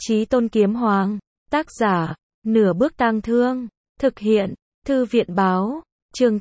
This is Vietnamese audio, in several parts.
Chí Tôn Kiếm Hoàng, tác giả, Nửa Bước Tang Thương, thực hiện, Thư viện báo, chương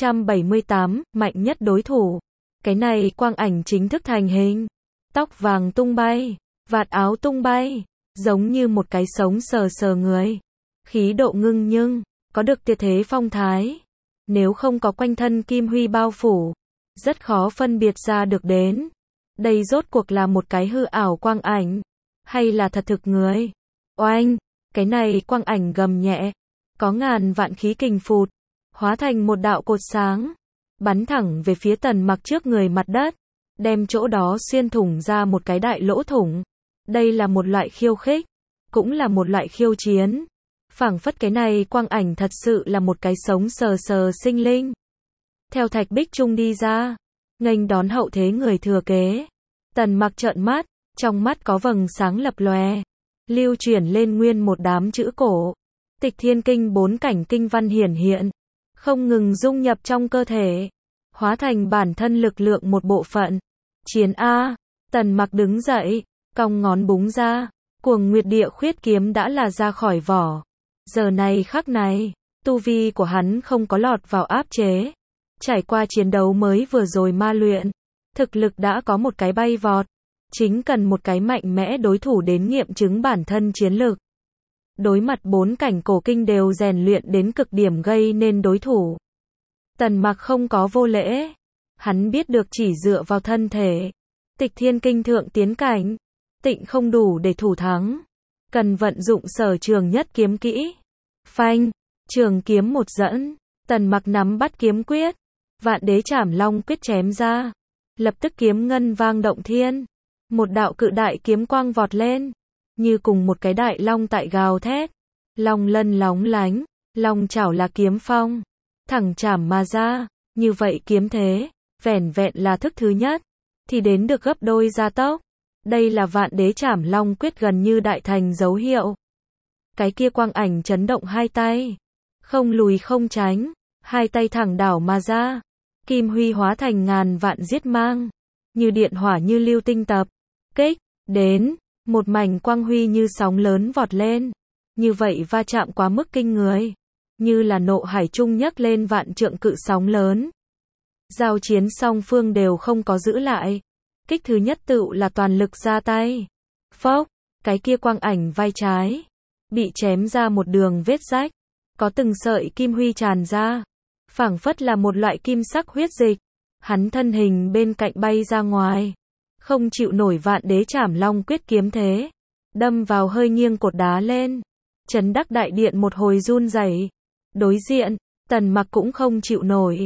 878, mạnh nhất đối thủ. Cái này quang ảnh chính thức thành hình, tóc vàng tung bay, vạt áo tung bay, giống như một cái sống sờ sờ người. Khí độ ngưng nhưng, có được tuyệt thế phong thái. Nếu không có quanh thân kim huy bao phủ, rất khó phân biệt ra được đến. Đây rốt cuộc là một cái hư ảo quang ảnh, hay là thật thực người. Oanh, cái này quang ảnh gầm nhẹ, có ngàn vạn khí kình phụt, hóa thành một đạo cột sáng, bắn thẳng về phía Tần Mặc trước người mặt đất, đem chỗ đó xuyên thủng ra một cái đại lỗ thủng. Đây là một loại khiêu khích, cũng là một loại khiêu chiến. Phảng phất cái này quang ảnh thật sự là một cái sống sờ sờ sinh linh. Theo thạch bích trung đi ra, nghênh đón hậu thế người thừa kế. Tần Mặc trợn mắt, trong mắt có vầng sáng lập lòe, lưu chuyển lên nguyên một đám chữ cổ. Tịch Thiên Kinh 4 cảnh kinh văn hiển hiện, không ngừng dung nhập trong cơ thể, hóa thành bản thân lực lượng một bộ phận. Chiến A, Tần Mặc đứng dậy, cong ngón búng ra, Cuồng Nguyệt Địa Khuyết kiếm đã là ra khỏi vỏ. Giờ này khắc này, tu vi của hắn không có lọt vào áp chế. Trải qua chiến đấu mới vừa rồi ma luyện, thực lực đã có một cái bay vọt. Chính cần một cái mạnh mẽ đối thủ đến nghiệm chứng bản thân chiến lực. Đối mặt 4 cảnh cổ kinh đều rèn luyện đến cực điểm gây nên đối thủ. Tần Mặc không có vô lễ. Hắn biết được chỉ dựa vào thân thể, Tịch Thiên Kinh thượng tiến cảnh, tịnh không đủ để thủ thắng. Cần vận dụng sở trường nhất kiếm kỹ. Phanh, trường kiếm một dẫn, Tần Mặc nắm bắt kiếm quyết, Vạn Đế Trảm Long quyết chém ra. Lập tức kiếm ngân vang động thiên. Một đạo cự đại kiếm quang vọt lên, như cùng một cái đại long tại gào thét. Long lân lóng lánh, long chảo là kiếm phong, thẳng chảm mà ra. Như vậy kiếm thế, vẻn vẹn là thức thứ nhất, thì đến được gấp đôi gia tốc. Đây là Vạn Đế Trảm Long quyết gần như đại thành dấu hiệu. Cái kia quang ảnh chấn động hai tay, không lùi không tránh, hai tay thẳng đảo mà ra. Kim huy hóa thành ngàn vạn giết mang, như điện hỏa như lưu tinh tập kích đến, một mảnh quang huy như sóng lớn vọt lên. Như vậy va chạm quá mức kinh người, như là nộ hải trung nhấc lên vạn trượng cự sóng lớn. Giao chiến song phương đều không có giữ lại. Kích thứ nhất tựu là toàn lực ra tay. Phốc, cái kia quang ảnh vai trái bị chém ra một đường vết rách, có từng sợi kim huy tràn ra, phảng phất là một loại kim sắc huyết dịch. Hắn thân hình bên cạnh bay ra ngoài, không chịu nổi Vạn Đế Trảm Long quyết kiếm thế, đâm vào hơi nghiêng cột đá lên. Chấn đắc đại điện một hồi run rẩy. Đối diện, Tần Mặc cũng không chịu nổi.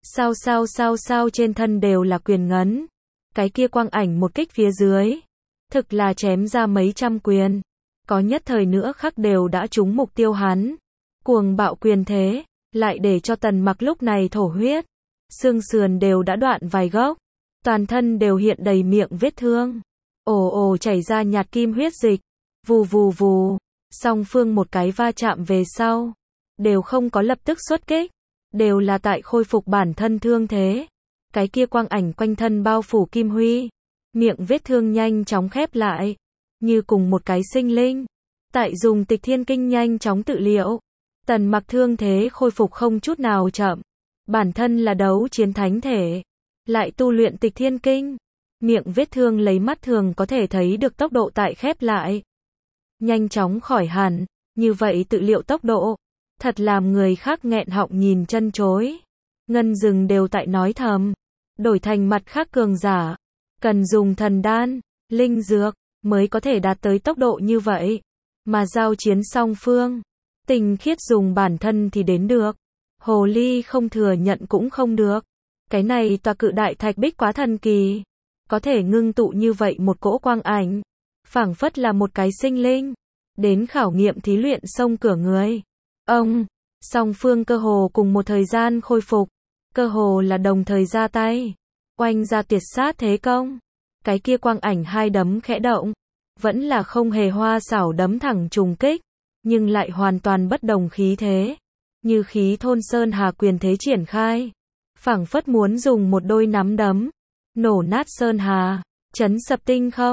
Sao trên thân đều là quyền ngấn. Cái kia quang ảnh một kích phía dưới, thực là chém ra mấy trăm quyền. Có nhất thời nữa khắc đều đã trúng mục tiêu hắn. Cuồng bạo quyền thế, lại để cho Tần Mặc lúc này thổ huyết. Xương sườn đều đã đoạn vài gốc, toàn thân đều hiện đầy miệng vết thương. Ồ ồ chảy ra nhạt kim huyết dịch. Vù vù vù, song phương một cái va chạm về sau, đều không có lập tức xuất kích, đều là tại khôi phục bản thân thương thế. Cái kia quang ảnh quanh thân bao phủ kim huy, miệng vết thương nhanh chóng khép lại, như cùng một cái sinh linh. Tại dùng Tịch Thiên Kinh nhanh chóng tự liệu. Tần Mặc thương thế khôi phục không chút nào chậm. Bản thân là đấu chiến thánh thể, lại tu luyện Tịch Thiên Kinh. Miệng vết thương lấy mắt thường có thể thấy được tốc độ tại khép lại. Nhanh chóng khỏi hẳn, như vậy tự liệu tốc độ, thật làm người khác nghẹn họng nhìn chân chối. Ngân rừng đều tại nói thầm, đổi thành mặt khác cường giả, cần dùng thần đan, linh dược, mới có thể đạt tới tốc độ như vậy. Mà giao chiến song phương, Tình Khiết dùng bản thân thì đến được. Hồ Ly không thừa nhận cũng không được. Cái này tòa cự đại thạch bích quá thần kỳ, có thể ngưng tụ như vậy một cỗ quang ảnh, phảng phất là một cái sinh linh, đến khảo nghiệm thí luyện xông cửa người. Ông, song phương cơ hồ cùng một thời gian khôi phục, cơ hồ là đồng thời ra tay, oanh ra tuyệt sát thế công. Cái kia quang ảnh hai đấm khẽ động, vẫn là không hề hoa xảo đấm thẳng trùng kích, nhưng lại hoàn toàn bất đồng khí thế, như khí thôn sơn hà quyền thế triển khai, phảng phất muốn dùng một đôi nắm đấm nổ nát sơn hà, chấn sập tinh không.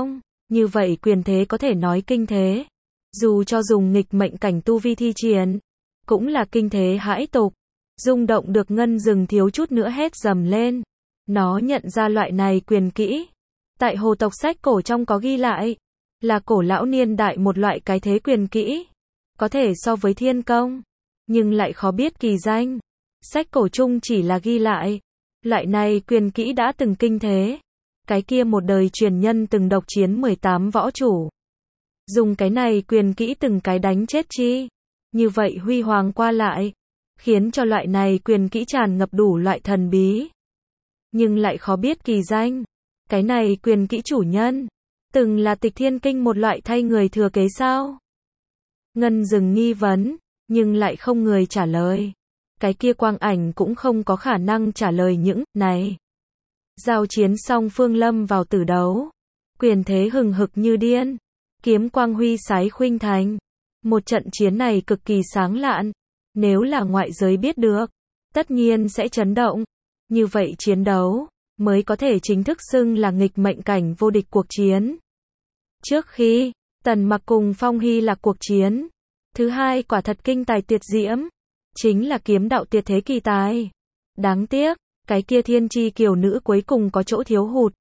Như vậy quyền thế có thể nói kinh thế. Dù cho dùng nghịch mệnh cảnh tu vi thi triển, cũng là kinh thế hãi tục. Rung động được Ngân Dừng thiếu chút nữa hét dầm lên. Nó nhận ra loại này quyền kỹ. Tại hồ tộc sách cổ trong có ghi lại, là cổ lão niên đại một loại cái thế quyền kỹ. Có thể so với thiên công, nhưng lại khó biết kỳ danh. Sách cổ chung chỉ là ghi lại, loại này quyền kỹ đã từng kinh thế. Cái kia một đời truyền nhân từng độc chiến 18 võ chủ. Dùng cái này quyền kỹ từng cái đánh chết chi. Như vậy huy hoàng qua lại, khiến cho loại này quyền kỹ tràn ngập đủ loại thần bí. Nhưng lại khó biết kỳ danh. Cái này quyền kỹ chủ nhân, từng là Tịch Thiên Kinh một loại thay người thừa kế sao? Ngân Dừng nghi vấn, nhưng lại không người trả lời. Cái kia quang ảnh cũng không có khả năng trả lời những này. Giao chiến song phương lâm vào tử đấu. Quyền thế hừng hực như điên. Kiếm quang huy sái khuynh thành. Một trận chiến này cực kỳ sáng lạn. Nếu là ngoại giới biết được, tất nhiên sẽ chấn động. Như vậy chiến đấu mới có thể chính thức xưng là nghịch mệnh cảnh vô địch cuộc chiến. Trước khi Tần Mặc cùng Phong Hy là cuộc chiến thứ hai quả thật kinh tài tuyệt diễm, chính là kiếm đạo tuyệt thế kỳ tài. Đáng tiếc, cái kia thiên chi kiều nữ cuối cùng có chỗ thiếu hụt.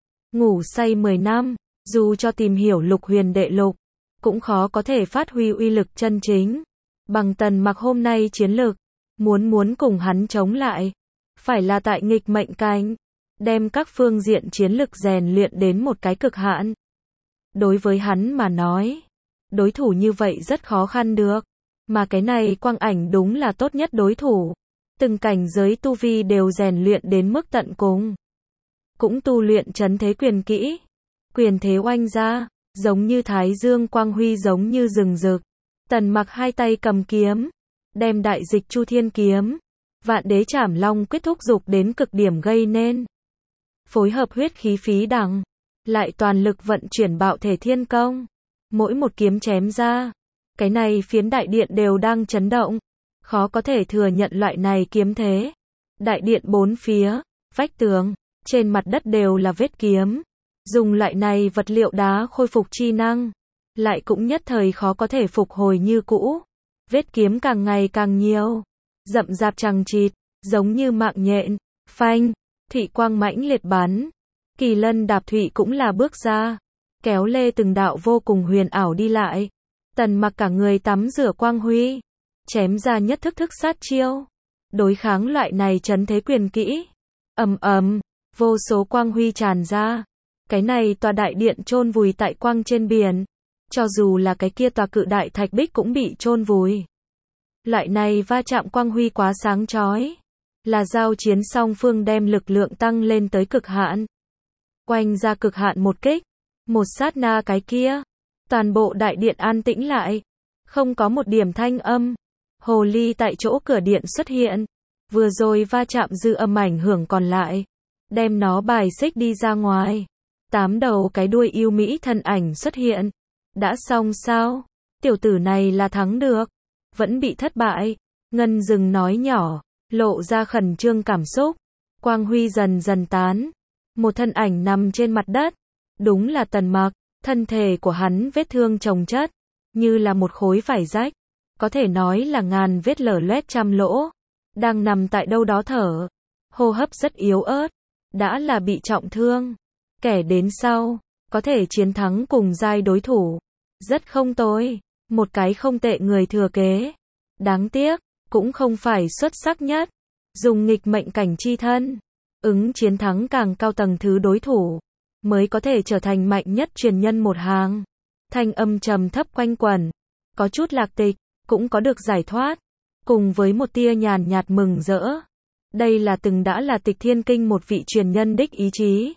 Ngủ say 10 năm, dù cho tìm hiểu Lục Huyền Đệ Lục, cũng khó có thể phát huy uy lực chân chính. Bằng Tần Mặc hôm nay chiến lực, muốn cùng hắn chống lại, phải là tại nghịch mệnh cảnh, đem các phương diện chiến lực rèn luyện đến một cái cực hạn. Đối với hắn mà nói, đối thủ như vậy rất khó khăn được, mà cái này quang ảnh đúng là tốt nhất đối thủ. Từng cảnh giới tu vi đều rèn luyện đến mức tận cùng. Cũng tu luyện trấn thế quyền kỹ. Quyền thế oanh ra, giống như thái dương quang huy giống như rừng rực. Tần Mặc hai tay cầm kiếm, đem đại dịch Chu Thiên kiếm, Vạn Đế Trảm Long quyết thúc dục đến cực điểm gây nên. Phối hợp huyết khí phí đằng, lại toàn lực vận chuyển bạo thể thiên công. Mỗi một kiếm chém ra, cái này phiến đại điện đều đang chấn động. Khó có thể thừa nhận loại này kiếm thế. Đại điện bốn phía, vách tường, trên mặt đất đều là vết kiếm. Dùng loại này vật liệu đá khôi phục chi năng, lại cũng nhất thời khó có thể phục hồi như cũ. Vết kiếm càng ngày càng nhiều, rậm rạp chằng chịt, giống như mạng nhện. Phanh, thủy quang mãnh liệt bắn. Kỳ lân đạp thủy cũng là bước ra, kéo lê từng đạo vô cùng huyền ảo đi lại. Tần Mặc cả người tắm rửa quang huy, chém ra nhất thức thức sát chiêu, đối kháng loại này trấn thế quyền kỹ. Ầm ầm, vô số quang huy tràn ra. Cái này tòa đại điện chôn vùi tại quang trên biển, cho dù là cái kia tòa cự đại thạch bích cũng bị chôn vùi. Loại này va chạm quang huy quá sáng chói, là giao chiến song phương đem lực lượng tăng lên tới cực hạn. Oanh ra cực hạn một kích, một sát na cái kia, toàn bộ đại điện an tĩnh lại, không có một điểm thanh âm. Hồ ly tại chỗ cửa điện xuất hiện, vừa rồi va chạm dư âm ảnh hưởng còn lại, đem nó bài xích đi ra ngoài. 8 đầu cái đuôi yêu mỹ thân ảnh xuất hiện. Đã xong sao? Tiểu tử này là thắng được, vẫn bị thất bại. Ngân Dừng nói nhỏ, lộ ra khẩn trương cảm xúc. Quang huy dần dần tán, một thân ảnh nằm trên mặt đất. Đúng là Tần Mặc. Thân thể của hắn vết thương chồng chất, như là một khối vải rách, có thể nói là ngàn vết lở loét trăm lỗ. Đang nằm tại đâu đó thở, hô hấp rất yếu ớt, đã là bị trọng thương. Kẻ đến sau, có thể chiến thắng cùng giai đối thủ, rất không tồi, một cái không tệ người thừa kế. Đáng tiếc, cũng không phải xuất sắc nhất, dùng nghịch mệnh cảnh chi thân, ứng chiến thắng càng cao tầng thứ đối thủ, mới có thể trở thành mạnh nhất truyền nhân một hàng. Thanh âm trầm thấp quanh quẩn, có chút lạc tịch, cũng có được giải thoát, cùng với một tia nhàn nhạt mừng rỡ. Đây là từng đã là Tịch Thiên Kinh một vị truyền nhân đích ý chí.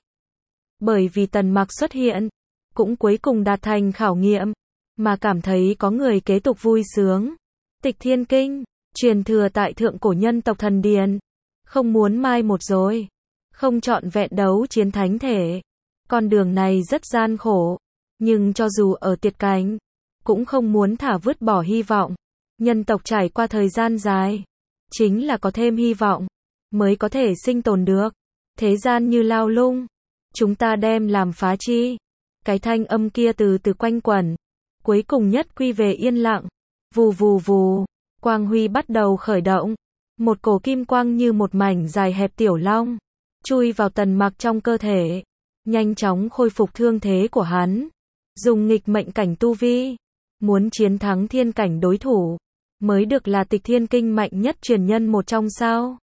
Bởi vì Tần Mặc xuất hiện, cũng cuối cùng đạt thành khảo nghiệm, mà cảm thấy có người kế tục vui sướng. Tịch Thiên Kinh, truyền thừa tại thượng cổ nhân tộc thần điền, không muốn mai một rồi, không trọn vẹn đấu chiến thánh thể. Con đường này rất gian khổ, nhưng cho dù ở tuyệt cảnh, cũng không muốn thả vứt bỏ hy vọng. Nhân tộc trải qua thời gian dài, chính là có thêm hy vọng, mới có thể sinh tồn được. Thế gian như lao lung, chúng ta đem làm phá chi. Cái thanh âm kia từ từ quanh quẩn, cuối cùng nhất quy về yên lặng. Vù vù vù, quang huy bắt đầu khởi động. Một cổ kim quang như một mảnh dài hẹp tiểu long, chui vào Tần Mặc trong cơ thể, nhanh chóng khôi phục thương thế của hắn. Dùng nghịch mệnh cảnh tu vi, muốn chiến thắng thiên cảnh đối thủ, mới được là Tịch Thiên Kinh mạnh nhất truyền nhân một trong sao?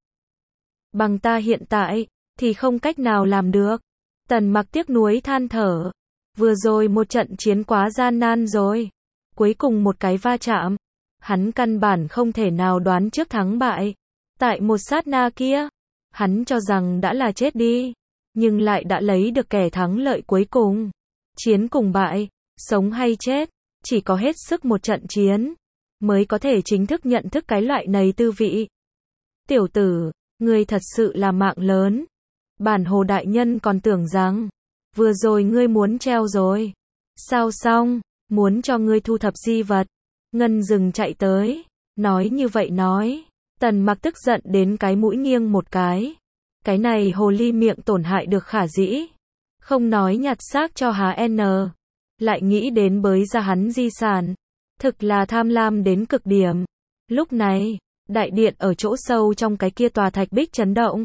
Bằng ta hiện tại, thì không cách nào làm được. Tần Mặc tiếc nuối than thở. Vừa rồi một trận chiến quá gian nan rồi. Cuối cùng một cái va chạm, hắn căn bản không thể nào đoán trước thắng bại. Tại một sát na kia, hắn cho rằng đã là chết đi, nhưng lại đã lấy được kẻ thắng lợi cuối cùng. Chiến cùng bại, sống hay chết, chỉ có hết sức một trận chiến, mới có thể chính thức nhận thức cái loại này tư vị. Tiểu tử, ngươi thật sự là mạng lớn. Bản Hồ đại nhân còn tưởng rằng, vừa rồi ngươi muốn treo rồi. Sao xong, muốn cho ngươi thu thập di vật. Ngân Dừng chạy tới, nói như vậy nói. Tần Mặc tức giận đến cái mũi nghiêng một cái. Cái này hồ ly miệng tổn hại được khả dĩ. Không nói nhặt xác cho há n. Lại nghĩ đến bới ra hắn di sản. Thực là tham lam đến cực điểm. Lúc này, đại điện ở chỗ sâu trong cái kia tòa thạch bích chấn động.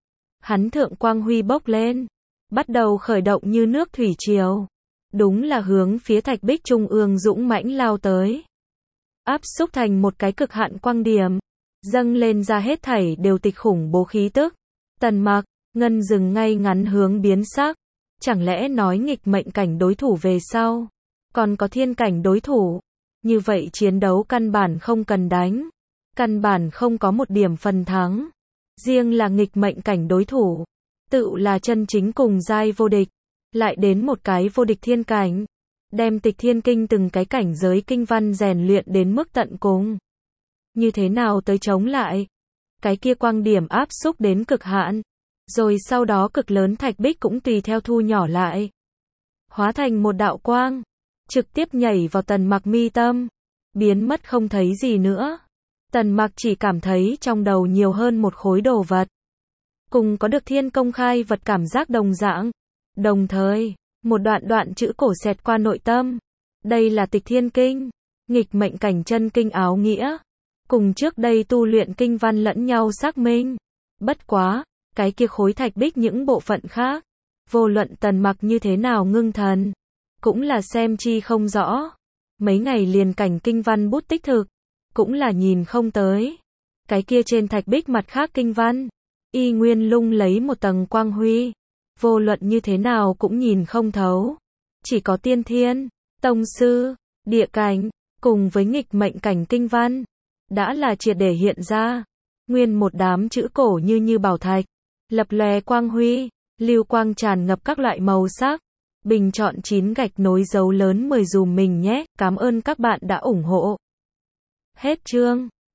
Hắn thượng quang huy bốc lên, bắt đầu khởi động như nước thủy triều. Đúng là hướng phía thạch bích trung ương dũng mãnh lao tới. Áp xúc thành một cái cực hạn quang điểm, dâng lên ra hết thảy đều tịch khủng bố khí tức. Tần Mặc, Ngân Dừng ngay ngắn hướng biến sắc. Chẳng lẽ nói nghịch mệnh cảnh đối thủ về sau, còn có thiên cảnh đối thủ? Như vậy chiến đấu căn bản không cần đánh, căn bản không có một điểm phần thắng. Riêng là nghịch mệnh cảnh đối thủ, tự là chân chính cùng giai vô địch, lại đến một cái vô địch thiên cảnh, đem Tịch Thiên Kinh từng cái cảnh giới kinh văn rèn luyện đến mức tận cùng. Như thế nào tới chống lại? Cái kia quang điểm áp xúc đến cực hạn, rồi sau đó cực lớn thạch bích cũng tùy theo thu nhỏ lại, hóa thành một đạo quang, trực tiếp nhảy vào Tần Mặc mi tâm, biến mất không thấy gì nữa. Tần Mặc chỉ cảm thấy trong đầu nhiều hơn một khối đồ vật, cùng có được thiên công khai vật cảm giác đồng dạng. Đồng thời, một đoạn chữ cổ xẹt qua nội tâm. Đây là Tịch Thiên Kinh, nghịch mệnh cảnh chân kinh áo nghĩa, cùng trước đây tu luyện kinh văn lẫn nhau xác minh. Bất quá, cái kia khối thạch bích những bộ phận khác, vô luận Tần Mặc như thế nào ngưng thần, cũng là xem chi không rõ. Mấy ngày liền cảnh kinh văn bút tích thực, cũng là nhìn không tới. Cái kia trên thạch bích mặt khác kinh văn, y nguyên lung lấy một tầng quang huy, vô luận như thế nào cũng nhìn không thấu. Chỉ có tiên thiên, tông sư, địa cảnh, cùng với nghịch mệnh cảnh kinh văn, đã là triệt để hiện ra. Nguyên một đám chữ cổ như bảo thạch, lập lòe quang huy, lưu quang tràn ngập các loại màu sắc. Bình chọn 9 gạch nối dấu lớn 10 dùm mình nhé. Cảm ơn các bạn đã ủng hộ. Hết chương.